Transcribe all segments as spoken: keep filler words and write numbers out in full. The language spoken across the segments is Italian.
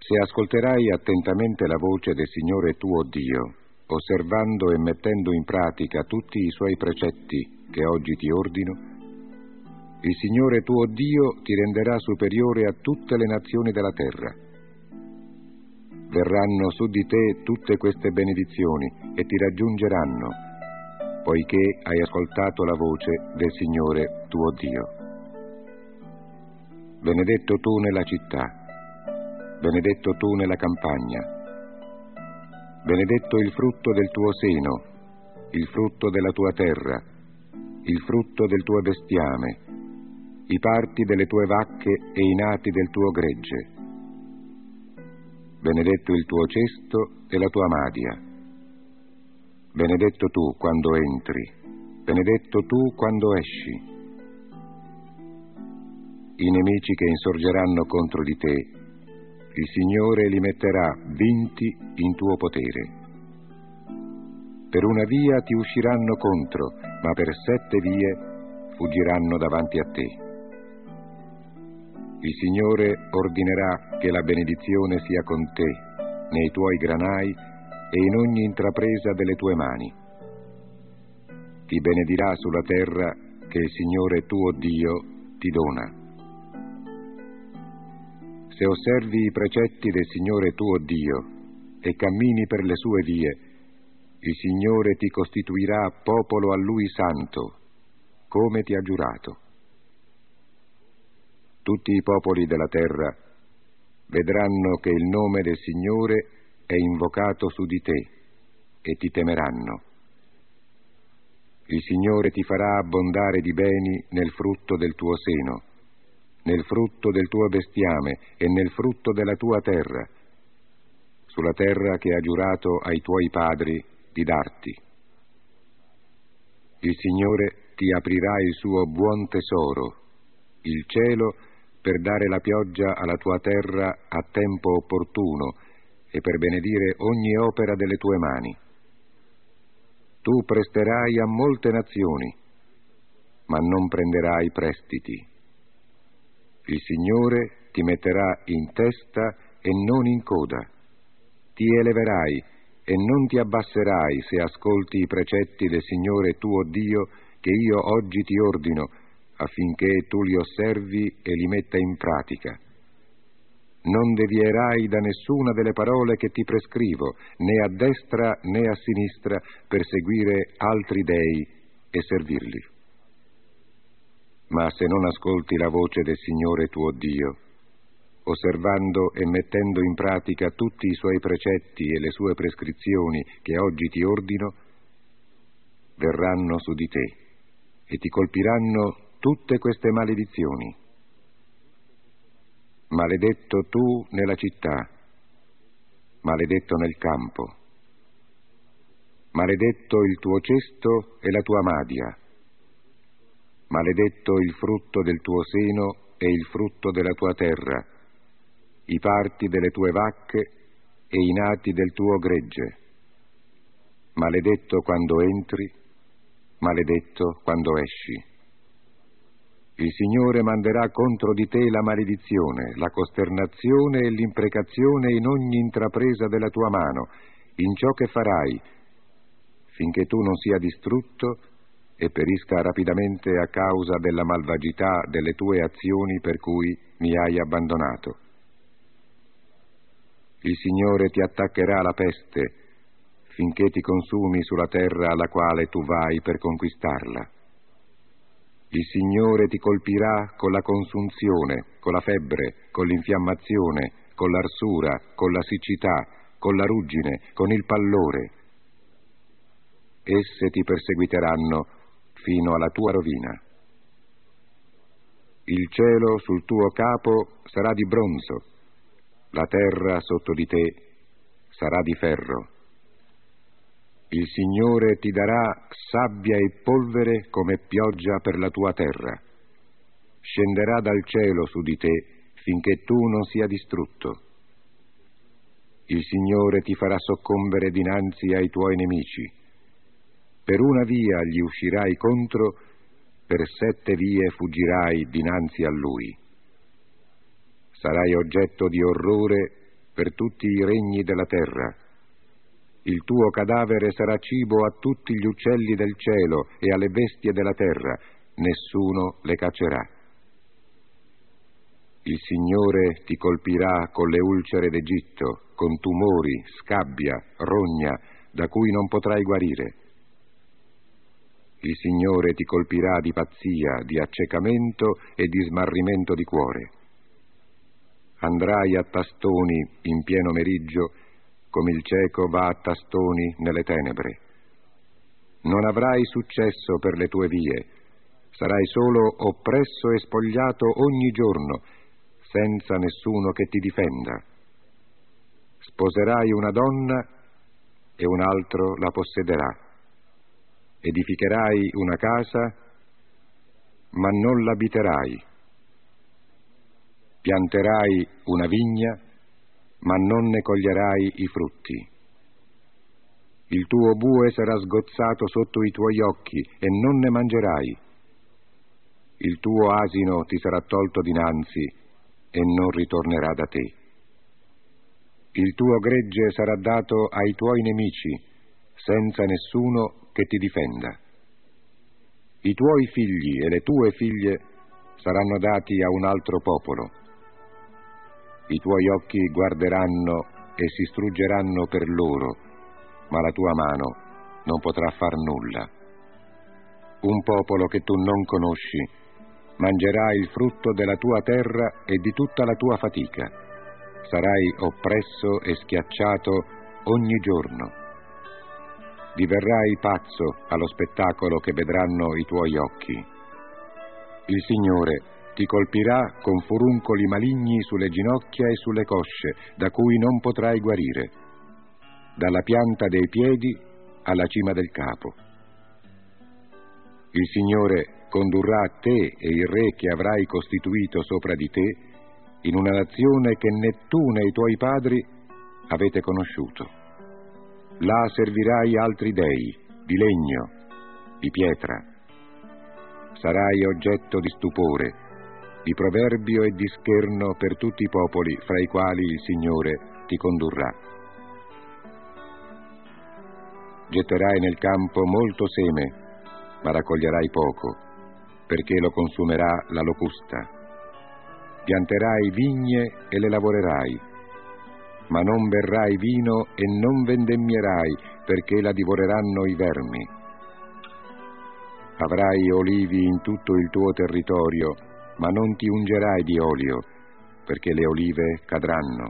Se ascolterai attentamente la voce del Signore tuo Dio, osservando e mettendo in pratica tutti i suoi precetti che oggi ti ordino, il Signore tuo Dio ti renderà superiore a tutte le nazioni della terra. Verranno su di te tutte queste benedizioni e ti raggiungeranno, poiché hai ascoltato la voce del Signore tuo Dio. Benedetto tu nella città, benedetto tu nella campagna, benedetto il frutto del tuo seno, il frutto della tua terra, il frutto del tuo bestiame, i parti delle tue vacche e i nati del tuo gregge. Benedetto il tuo cesto e la tua madia. Benedetto tu quando entri, benedetto tu quando esci. I nemici che insorgeranno contro di te, il Signore li metterà vinti in tuo potere. Per una via ti usciranno contro, ma per sette vie fuggiranno davanti a te. Il Signore ordinerà che la benedizione sia con te, nei tuoi granai e in ogni intrapresa delle tue mani. Ti benedirà sulla terra che il Signore tuo Dio ti dona. Se osservi i precetti del Signore tuo Dio e cammini per le sue vie, il Signore ti costituirà popolo a Lui santo, come ti ha giurato. Tutti i popoli della terra vedranno che il nome del Signore è invocato su di te e ti temeranno. Il Signore ti farà abbondare di beni nel frutto del tuo seno, nel frutto del tuo bestiame e nel frutto della tua terra, sulla terra che ha giurato ai tuoi padri di darti. Il Signore ti aprirà il suo buon tesoro, il cielo, per dare la pioggia alla tua terra a tempo opportuno e per benedire ogni opera delle tue mani. Tu presterai a molte nazioni, ma non prenderai prestiti. Il Signore ti metterà in testa e non in coda. Ti eleverai e non ti abbasserai se ascolti i precetti del Signore tuo Dio che io oggi ti ordino, affinché tu li osservi e li metta in pratica. Non devierai da nessuna delle parole che ti prescrivo, né a destra né a sinistra, per seguire altri dei e servirli. Ma se non ascolti la voce del Signore tuo Dio, osservando e mettendo in pratica tutti i suoi precetti e le sue prescrizioni che oggi ti ordino, verranno su di te e ti colpiranno tutte queste maledizioni. Maledetto tu nella città, maledetto nel campo, maledetto il tuo cesto e la tua madia, maledetto il frutto del tuo seno e il frutto della tua terra, i parti delle tue vacche e i nati del tuo gregge. Maledetto quando entri, maledetto quando esci. Il Signore manderà contro di te la maledizione, la costernazione e l'imprecazione in ogni intrapresa della tua mano, in ciò che farai, finché tu non sia distrutto e perisca rapidamente a causa della malvagità delle tue azioni per cui mi hai abbandonato. Il Signore ti attaccherà la peste, finché ti consumi sulla terra alla quale tu vai per conquistarla. Il Signore ti colpirà con la consunzione, con la febbre, con l'infiammazione, con l'arsura, con la siccità, con la ruggine, con il pallore. Esse ti perseguiteranno fino alla tua rovina. Il cielo sul tuo capo sarà di bronzo, la terra sotto di te sarà di ferro. Il Signore ti darà sabbia e polvere come pioggia per la tua terra. Scenderà dal cielo su di te finché tu non sia distrutto. Il Signore ti farà soccombere dinanzi ai tuoi nemici. Per una via gli uscirai contro, per sette vie fuggirai dinanzi a lui. Sarai oggetto di orrore per tutti i regni della terra. Il tuo cadavere sarà cibo a tutti gli uccelli del cielo e alle bestie della terra, nessuno le caccerà. Il Signore ti colpirà con le ulcere d'Egitto, con tumori, scabbia, rogna, da cui non potrai guarire. Il Signore ti colpirà di pazzia, di accecamento e di smarrimento di cuore. Andrai a tastoni in pieno meriggio, come il cieco va a tastoni nelle tenebre. Non avrai successo per le tue vie, sarai solo oppresso e spogliato ogni giorno, senza nessuno che ti difenda. Sposerai una donna e un altro la possederà. Edificherai una casa, ma non l'abiterai. Pianterai una vigna, ma non ne coglierai i frutti. Il tuo bue sarà sgozzato sotto i tuoi occhi e non ne mangerai. Il tuo asino ti sarà tolto dinanzi e non ritornerà da te. Il tuo gregge sarà dato ai tuoi nemici, senza nessuno che ti difenda. I tuoi figli e le tue figlie saranno dati a un altro popolo. I tuoi occhi guarderanno e si struggeranno per loro, ma la tua mano non potrà far nulla. Un popolo che tu non conosci mangerà il frutto della tua terra e di tutta la tua fatica. Sarai oppresso e schiacciato ogni giorno. Diverrai pazzo allo spettacolo che vedranno i tuoi occhi. Il Signore ti colpirà con furuncoli maligni sulle ginocchia e sulle cosce, da cui non potrai guarire, dalla pianta dei piedi alla cima del capo. Il Signore condurrà te e il re che avrai costituito sopra di te in una nazione che né tu né i tuoi padri avete conosciuto. Là servirai altri dei, di legno, di pietra. Sarai oggetto di stupore, di proverbio e di scherno per tutti i popoli fra i quali il Signore ti condurrà. Getterai nel campo molto seme, ma raccoglierai poco, perché lo consumerà la locusta. Pianterai vigne e le lavorerai, ma non berrai vino e non vendemmierai, perché la divoreranno i vermi. Avrai olivi in tutto il tuo territorio, ma non ti ungerai di olio, perché le olive cadranno.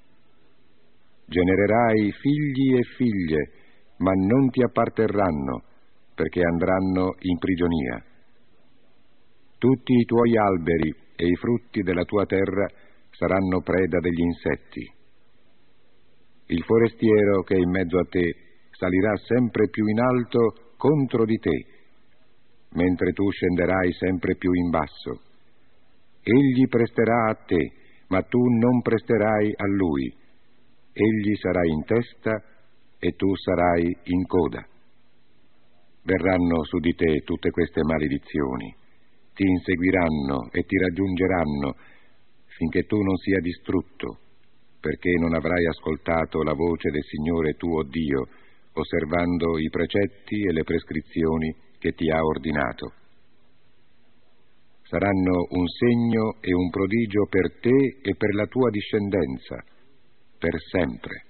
Genererai figli e figlie, ma non ti apparterranno, perché andranno in prigionia. Tutti i tuoi alberi e i frutti della tua terra saranno preda degli insetti. Il forestiero che è in mezzo a te salirà sempre più in alto contro di te, mentre tu scenderai sempre più in basso. Egli presterà a te, ma tu non presterai a lui. Egli sarà in testa e tu sarai in coda. Verranno su di te tutte queste maledizioni, ti inseguiranno e ti raggiungeranno finché tu non sia distrutto, perché non avrai ascoltato la voce del Signore tuo Dio, osservando i precetti e le prescrizioni che ti ha ordinato. Saranno un segno e un prodigio per te e per la tua discendenza, per sempre.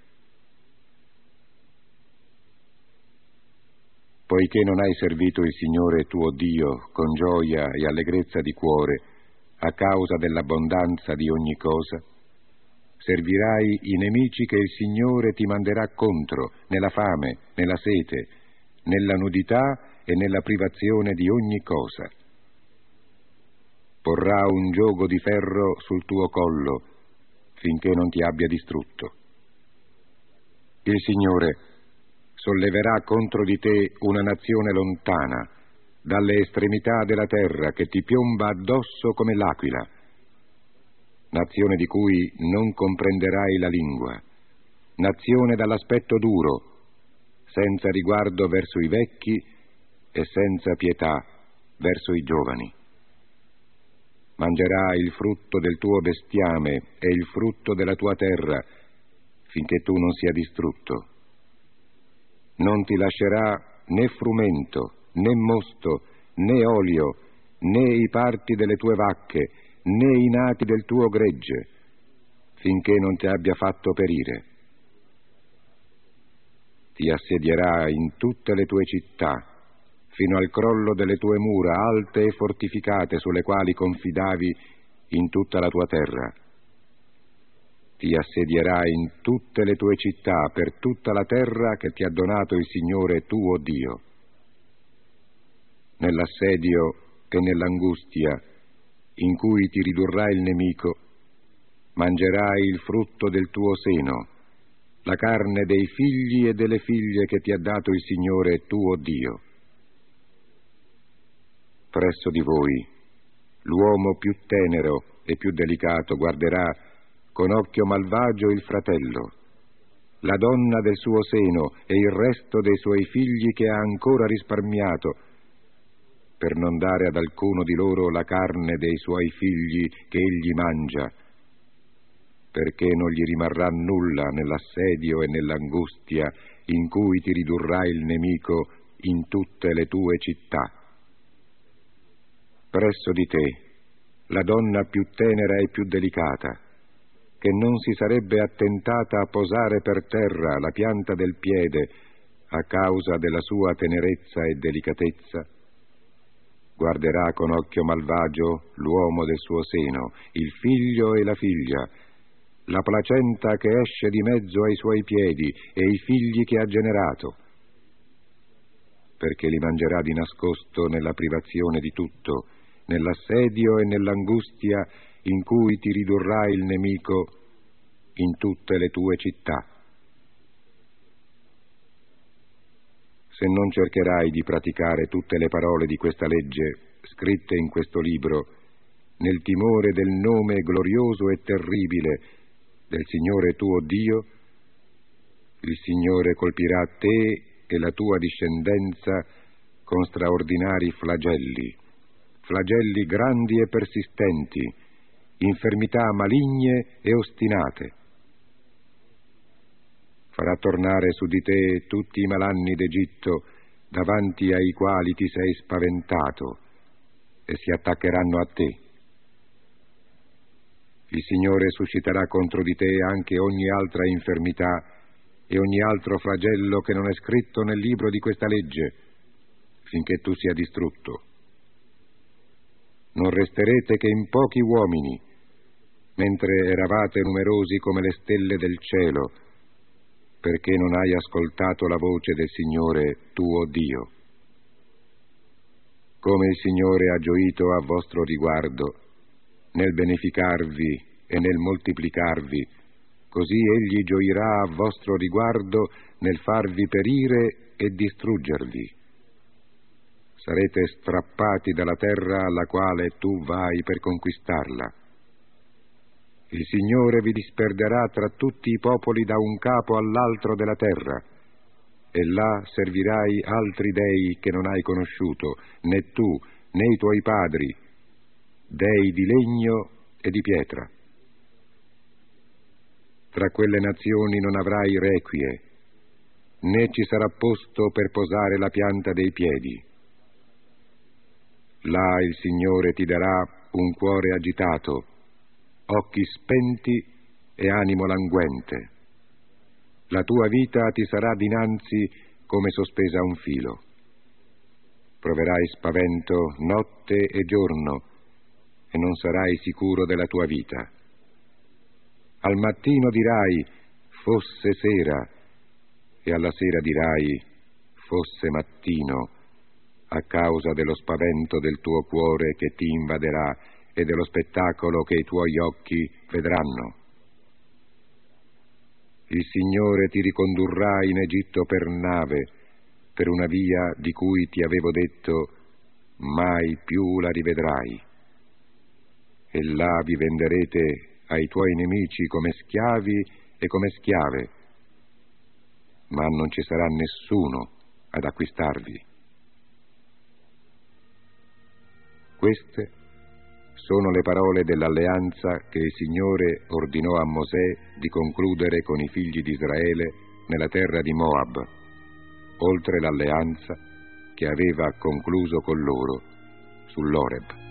Poiché non hai servito il Signore tuo Dio con gioia e allegrezza di cuore, a causa dell'abbondanza di ogni cosa, servirai i nemici che il Signore ti manderà contro, nella fame, nella sete, nella nudità e nella privazione di ogni cosa. Porrà un giogo di ferro sul tuo collo, finché non ti abbia distrutto. Il Signore solleverà contro di te una nazione lontana, dalle estremità della terra, che ti piomba addosso come l'aquila, nazione di cui non comprenderai la lingua, nazione dall'aspetto duro, senza riguardo verso i vecchi e senza pietà verso i giovani. Mangerà il frutto del tuo bestiame e il frutto della tua terra, finché tu non sia distrutto. Non ti lascerà né frumento, né mosto, né olio, né i parti delle tue vacche, né i nati del tuo gregge, finché non ti abbia fatto perire. Ti assedierà in tutte le tue città, fino al crollo delle tue mura alte e fortificate sulle quali confidavi in tutta la tua terra. Ti assedierà in tutte le tue città, per tutta la terra che ti ha donato il Signore tuo Dio. Nell'assedio e nell'angustia in cui ti ridurrà il nemico, mangerai il frutto del tuo seno, la carne dei figli e delle figlie che ti ha dato il Signore tuo Dio. Presso di voi l'uomo più tenero e più delicato guarderà con occhio malvagio il fratello, la donna del suo seno e il resto dei suoi figli che ha ancora risparmiato, per non dare ad alcuno di loro la carne dei suoi figli che egli mangia, perché non gli rimarrà nulla nell'assedio e nell'angustia in cui ti ridurrà il nemico in tutte le tue città. Presso di te la donna più tenera e più delicata, che non si sarebbe attentata a posare per terra la pianta del piede a causa della sua tenerezza e delicatezza, guarderà con occhio malvagio l'uomo del suo seno, il figlio e la figlia, la placenta che esce di mezzo ai suoi piedi e i figli che ha generato, perché li mangerà di nascosto nella privazione di tutto, nell'assedio e nell'angustia in cui ti ridurrà il nemico in tutte le tue città. Se non cercherai di praticare tutte le parole di questa legge scritte in questo libro, nel timore del nome glorioso e terribile del Signore tuo Dio, il Signore colpirà te e la tua discendenza con straordinari flagelli, flagelli grandi e persistenti, infermità maligne e ostinate. Farà tornare su di te tutti i malanni d'Egitto, davanti ai quali ti sei spaventato, e si attaccheranno a te. Il Signore susciterà contro di te anche ogni altra infermità e ogni altro flagello che non è scritto nel libro di questa legge, finché tu sia distrutto. Non resterete che in pochi uomini, mentre eravate numerosi come le stelle del cielo, perché non hai ascoltato la voce del Signore tuo Dio. Come il Signore ha gioito a vostro riguardo nel beneficarvi e nel moltiplicarvi, così Egli gioirà a vostro riguardo nel farvi perire e distruggervi. Sarete strappati dalla terra alla quale tu vai per conquistarla. Il Signore vi disperderà tra tutti i popoli da un capo all'altro della terra, e là servirai altri dei che non hai conosciuto, né tu, né i tuoi padri, dei di legno e di pietra. Tra quelle nazioni non avrai requie, né ci sarà posto per posare la pianta dei piedi. Là il Signore ti darà un cuore agitato, occhi spenti e animo languente. La tua vita ti sarà dinanzi come sospesa a un filo. Proverai spavento notte e giorno e non sarai sicuro della tua vita. Al mattino dirai, fosse sera, e alla sera dirai, fosse mattino, a causa dello spavento del tuo cuore che ti invaderà e dello spettacolo che i tuoi occhi vedranno. Il Signore ti ricondurrà in Egitto per nave, per una via di cui ti avevo detto, mai più la rivedrai. E là vi venderete ai tuoi nemici come schiavi e come schiave, ma non ci sarà nessuno ad acquistarvi. Queste sono le parole dell'alleanza che il Signore ordinò a Mosè di concludere con i figli di Israele nella terra di Moab, oltre l'alleanza che aveva concluso con loro sull'Oreb.